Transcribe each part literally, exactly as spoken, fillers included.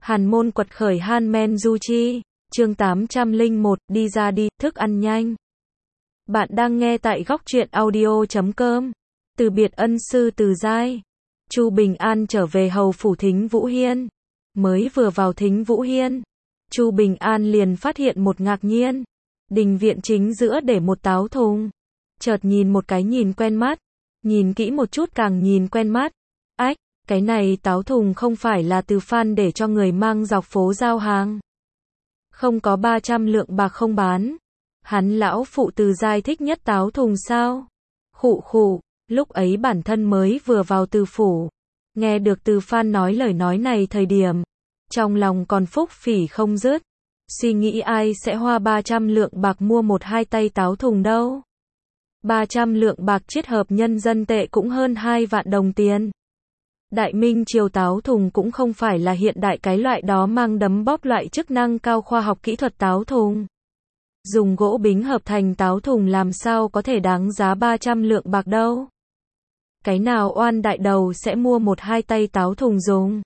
Hàn môn quật khởi Han Men Du Chi, chương tám trăm lẻ một, đi ra đi, thức ăn nhanh. Bạn đang nghe tại góc truyện audio chấm com. Từ biệt ân sư Từ Giai. Chu Bình An trở về hầu phủ Thính Vũ Hiên. Mới vừa vào Thính Vũ Hiên, Chu Bình An liền phát hiện một ngạc nhiên. Đình viện chính giữa để một táo thùng. Chợt nhìn một cái nhìn quen mắt, nhìn kỹ một chút càng nhìn quen mắt. Ách, cái này táo thùng không phải là Từ Phan để cho người mang dọc phố giao hàng. Không có ba trăm lượng bạc không bán. Hắn lão phụ Từ Giai thích nhất táo thùng sao? Khụ khụ, lúc ấy bản thân mới vừa vào Từ phủ. Nghe được Từ Phan nói lời nói này thời điểm, trong lòng còn phúc phỉ không dứt. Suy nghĩ ai sẽ hoa ba trăm lượng bạc mua một hai tay táo thùng đâu. ba trăm lượng bạc chiết hợp nhân dân tệ cũng hơn hai vạn đồng tiền. Đại Minh triều táo thùng cũng không phải là hiện đại cái loại đó mang đấm bóp loại chức năng cao khoa học kỹ thuật táo thùng. Dùng gỗ bính hợp thành táo thùng làm sao có thể đáng giá ba trăm lượng bạc đâu. Cái nào oan đại đầu sẽ mua một hai tay táo thùng dùng.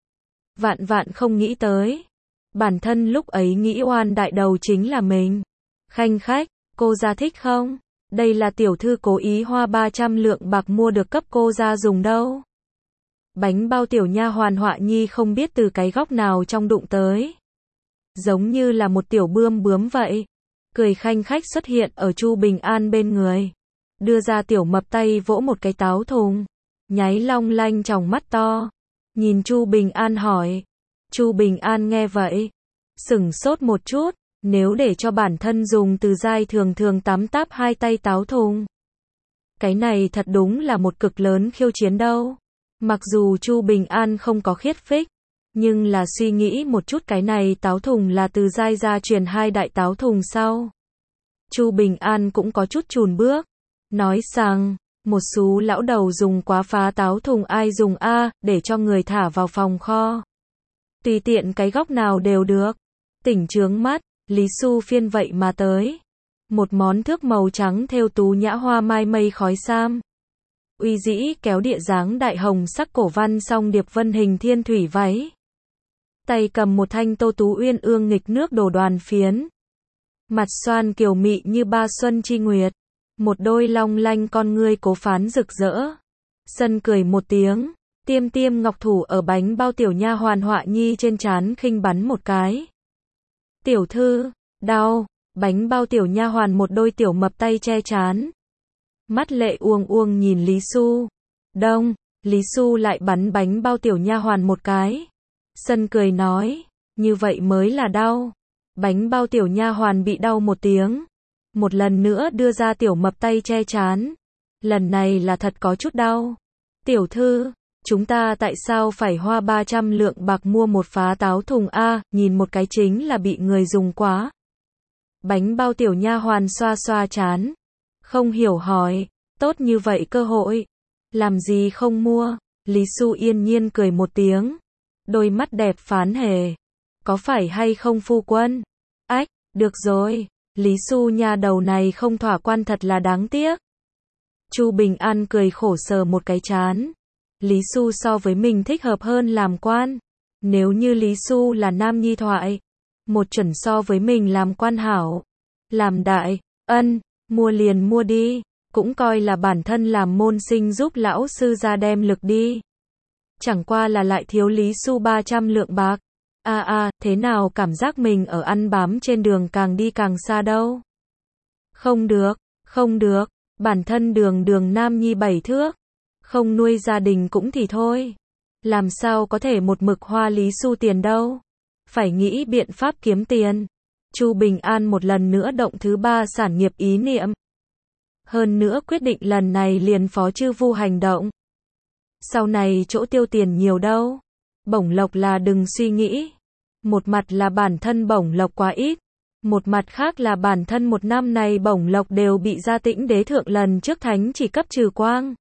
Vạn vạn không nghĩ tới. Bản thân lúc ấy nghĩ oan đại đầu chính là mình. Khanh khách, cô ra thích không? Đây là tiểu thư cố ý hoa ba trăm lượng bạc mua được cấp cô ra dùng đâu. Bánh bao tiểu nha hoàn Họa Nhi không biết từ cái góc nào trong đụng tới. Giống như là một tiểu bươm bướm vậy. Cười khanh khách xuất hiện ở Chu Bình An bên người. Đưa ra tiểu mập tay vỗ một cái táo thùng. Nháy long lanh tròng mắt to. Nhìn Chu Bình An hỏi. Chu Bình An nghe vậy. Sửng sốt một chút. Nếu để cho bản thân dùng Từ Giai thường thường tắm táp hai tay táo thùng. Cái này thật đúng là một cực lớn khiêu chiến đâu. Mặc dù Chu Bình An không có khiết phích, nhưng là suy nghĩ một chút cái này táo thùng là Từ Giai gia truyền hai đại táo thùng sau. Chu Bình An cũng có chút chùn bước, nói rằng, một số lão đầu dùng quá phá táo thùng ai dùng a, để cho người thả vào phòng kho. Tùy tiện cái góc nào đều được. Tỉnh chướng mắt, Lý Xu phiên vậy mà tới. Một món thước màu trắng thêu tú nhã hoa mai mây khói sam. Uy dĩ kéo địa dáng đại hồng sắc cổ văn song điệp vân hình thiên thủy váy. Tay cầm một thanh tô tú uyên ương nghịch nước đổ đoàn phiến. Mặt xoan kiều mị như ba xuân chi nguyệt. Một đôi long lanh con ngươi cố phán rực rỡ. Sân cười một tiếng, tiêm tiêm ngọc thủ ở bánh bao tiểu nha hoàn Họa Nhi trên trán khinh bắn một cái. Tiểu thư, đau, bánh bao tiểu nha hoàn một đôi tiểu mập tay che trán. Mắt lệ uông uông nhìn Lý Xu. Đông, Lý Xu lại bắn bánh bao tiểu nha hoàn một cái. Sân cười nói, như vậy mới là đau. Bánh bao tiểu nha hoàn bị đau một tiếng. Một lần nữa đưa ra tiểu mập tay che trán. Lần này là thật có chút đau. Tiểu thư, chúng ta tại sao phải hoa ba trăm lượng bạc mua một phá táo thùng a, nhìn một cái chính là bị người dùng quá. Bánh bao tiểu nha hoàn xoa xoa trán. Không hiểu hỏi, tốt như vậy cơ hội, làm gì không mua? Lý Xu yên nhiên cười một tiếng, đôi mắt đẹp phán hề, có phải hay không phu quân? Ách, được rồi, Lý Xu nha đầu này không thỏa quan thật là đáng tiếc. Chu Bình An cười khổ sờ một cái trán, Lý Xu so với mình thích hợp hơn làm quan, nếu như Lý Xu là nam nhi thoại, một chuẩn so với mình làm quan hảo, làm đại, ân. Mua liền mua đi, cũng coi là bản thân làm môn sinh giúp lão sư ra đem lực đi. Chẳng qua là lại thiếu Lý Xu ba trăm lượng bạc. A à, a, à, thế nào cảm giác mình ở ăn bám trên đường càng đi càng xa đâu. Không được, không được, bản thân đường đường nam nhi bảy thước. Không nuôi gia đình cũng thì thôi. Làm sao có thể một mực hoa Lý Xu tiền đâu. Phải nghĩ biện pháp kiếm tiền. Chu Bình An một lần nữa động thứ ba sản nghiệp ý niệm. Hơn nữa quyết định lần này liền phó chư vu hành động. Sau này chỗ tiêu tiền nhiều đâu. Bổng lộc là đừng suy nghĩ. Một mặt là bản thân bổng lộc quá ít. Một mặt khác là bản thân một năm này bổng lộc đều bị Gia Tĩnh Đế thượng lần trước thánh chỉ cấp trừ quang.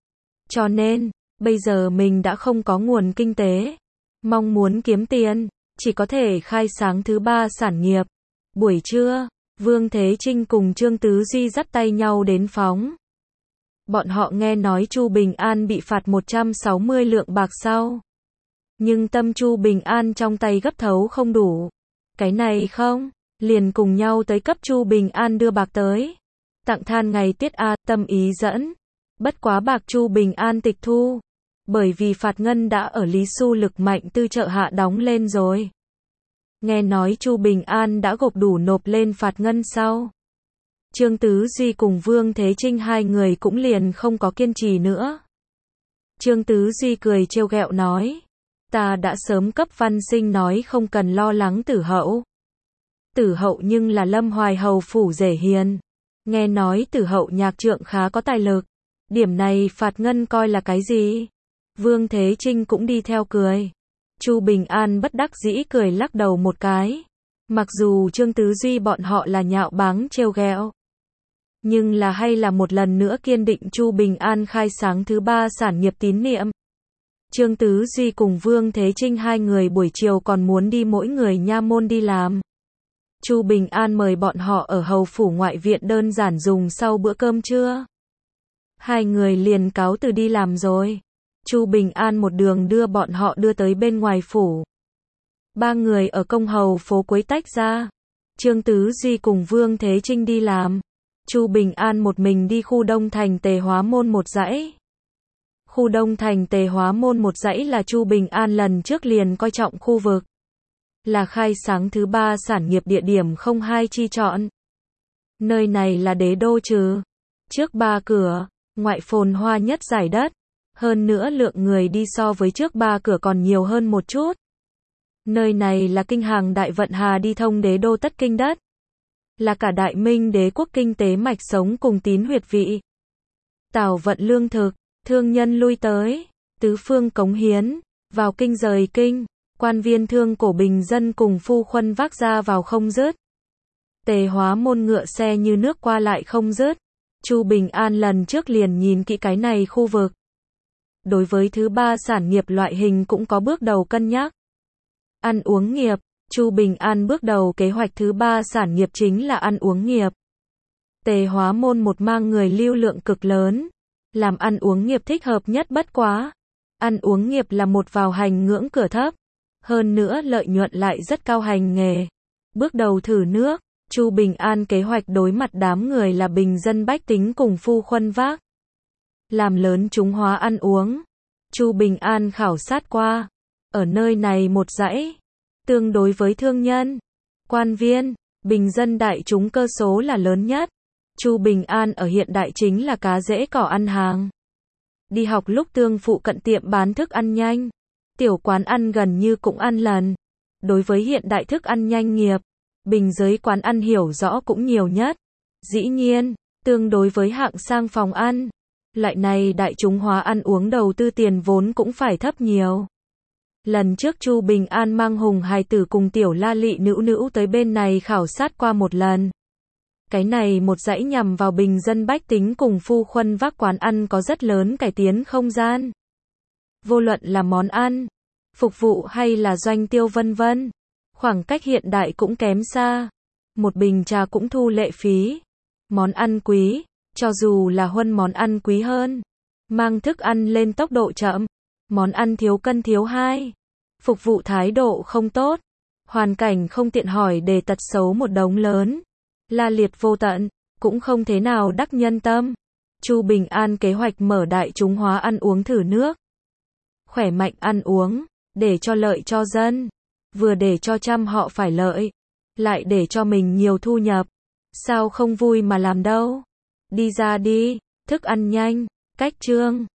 Cho nên, bây giờ mình đã không có nguồn kinh tế. Mong muốn kiếm tiền, chỉ có thể khai sáng thứ ba sản nghiệp. Buổi trưa, Vương Thế Trinh cùng Trương Tứ Duy dắt tay nhau đến phóng. Bọn họ nghe nói Chu Bình An bị phạt một trăm sáu mươi lượng bạc sau. Nhưng tâm Chu Bình An trong tay gấp thấu không đủ. Cái này không, liền cùng nhau tới cấp Chu Bình An đưa bạc tới. Tặng than ngày tiết A, tâm ý dẫn. Bất quá bạc Chu Bình An tịch thu. Bởi vì phạt ngân đã ở Lý Xu Lực Mạnh Tư chợ hạ đóng lên rồi. Nghe nói Chu Bình An đã gộp đủ nộp lên phạt ngân sau. Trương Tứ Duy cùng Vương Thế Trinh hai người cũng liền không có kiên trì nữa. Trương Tứ Duy cười trêu ghẹo nói. Ta đã sớm cấp văn sinh nói không cần lo lắng Tử Hậu. Tử Hậu nhưng là Lâm Hoài Hầu phủ rể hiền. Nghe nói Tử Hậu nhạc trượng khá có tài lực. Điểm này phạt ngân coi là cái gì? Vương Thế Trinh cũng đi theo cười. Chu Bình An bất đắc dĩ cười lắc đầu một cái. Mặc dù Trương Tứ Duy bọn họ là nhạo báng trêu ghẹo, nhưng là hay là một lần nữa kiên định Chu Bình An khai sáng thứ ba sản nghiệp tín niệm. Trương Tứ Duy cùng Vương Thế Trinh hai người buổi chiều còn muốn đi mỗi người nha môn đi làm. Chu Bình An mời bọn họ ở hầu phủ ngoại viện đơn giản dùng sau bữa cơm trưa. Hai người liền cáo từ đi làm rồi. Chu Bình An một đường đưa bọn họ đưa tới bên ngoài phủ. Ba người ở công hầu phố Quấy tách ra. Trương Tứ Duy cùng Vương Thế Trinh đi làm. Chu Bình An một mình đi khu Đông Thành Tề Hóa Môn một dãy. Khu Đông Thành Tề Hóa Môn một dãy là Chu Bình An lần trước liền coi trọng khu vực. Là khai sáng thứ ba sản nghiệp địa điểm không hai chi chọn. Nơi này là đế đô trừ. Trước ba cửa, ngoại phồn hoa nhất giải đất. Hơn nữa lượng người đi so với trước ba cửa còn nhiều hơn một chút. Nơi này là kinh hàng đại vận hà đi thông đế đô tất kinh đất. Là cả đại minh đế quốc kinh tế mạch sống cùng tín huyệt vị. Tảo vận lương thực, thương nhân lui tới, tứ phương cống hiến, vào kinh rời kinh, quan viên thương cổ bình dân cùng phu khuân vác ra vào không dứt. Tề Hóa Môn ngựa xe như nước qua lại không dứt. Chu Bình An lần trước liền nhìn kỹ cái này khu vực. Đối với thứ ba sản nghiệp loại hình cũng có bước đầu cân nhắc. Ăn uống nghiệp, Chu Bình An bước đầu kế hoạch thứ ba sản nghiệp chính là ăn uống nghiệp. Tề Hóa Môn một mang người lưu lượng cực lớn, làm ăn uống nghiệp thích hợp nhất bất quá. Ăn uống nghiệp là một vào hành ngưỡng cửa thấp, hơn nữa lợi nhuận lại rất cao hành nghề. Bước đầu thử nước, Chu Bình An kế hoạch đối mặt đám người là bình dân bách tính cùng phu khuân vác. Làm lớn chúng hóa ăn uống. Chu Bình An khảo sát qua, ở nơi này một dãy, tương đối với thương nhân, quan viên, bình dân đại chúng cơ số là lớn nhất. Chu Bình An ở hiện đại chính là cá dễ cỏ ăn hàng. Đi học lúc tương phụ cận tiệm bán thức ăn nhanh, tiểu quán ăn gần như cũng ăn lần. Đối với hiện đại thức ăn nhanh nghiệp, bình giới quán ăn hiểu rõ cũng nhiều nhất. Dĩ nhiên, tương đối với hạng sang phòng ăn, loại này đại chúng hóa ăn uống đầu tư tiền vốn cũng phải thấp nhiều. Lần trước Chu Bình An mang Hùng hài tử cùng tiểu La Lị nữ nữ tới bên này khảo sát qua một lần. Cái này một dãy nhằm vào bình dân bách tính cùng phu khuân vác quán ăn có rất lớn cải tiến không gian. Vô luận là món ăn, phục vụ hay là doanh tiêu vân vân, khoảng cách hiện đại cũng kém xa. Một bình trà cũng thu lệ phí. Món ăn quý, cho dù là huân món ăn quý hơn. Mang thức ăn lên tốc độ chậm. Món ăn thiếu cân thiếu hai. Phục vụ thái độ không tốt. Hoàn cảnh không tiện hỏi để tật xấu một đống lớn. La liệt vô tận, cũng không thế nào đắc nhân tâm. Chu Bình An kế hoạch mở đại chúng hóa ăn uống thử nước. Khỏe mạnh ăn uống, để cho lợi cho dân. Vừa để cho trăm họ phải lợi, lại để cho mình nhiều thu nhập. Sao không vui mà làm đâu. Đi ra đi, thức ăn nhanh, cách trương.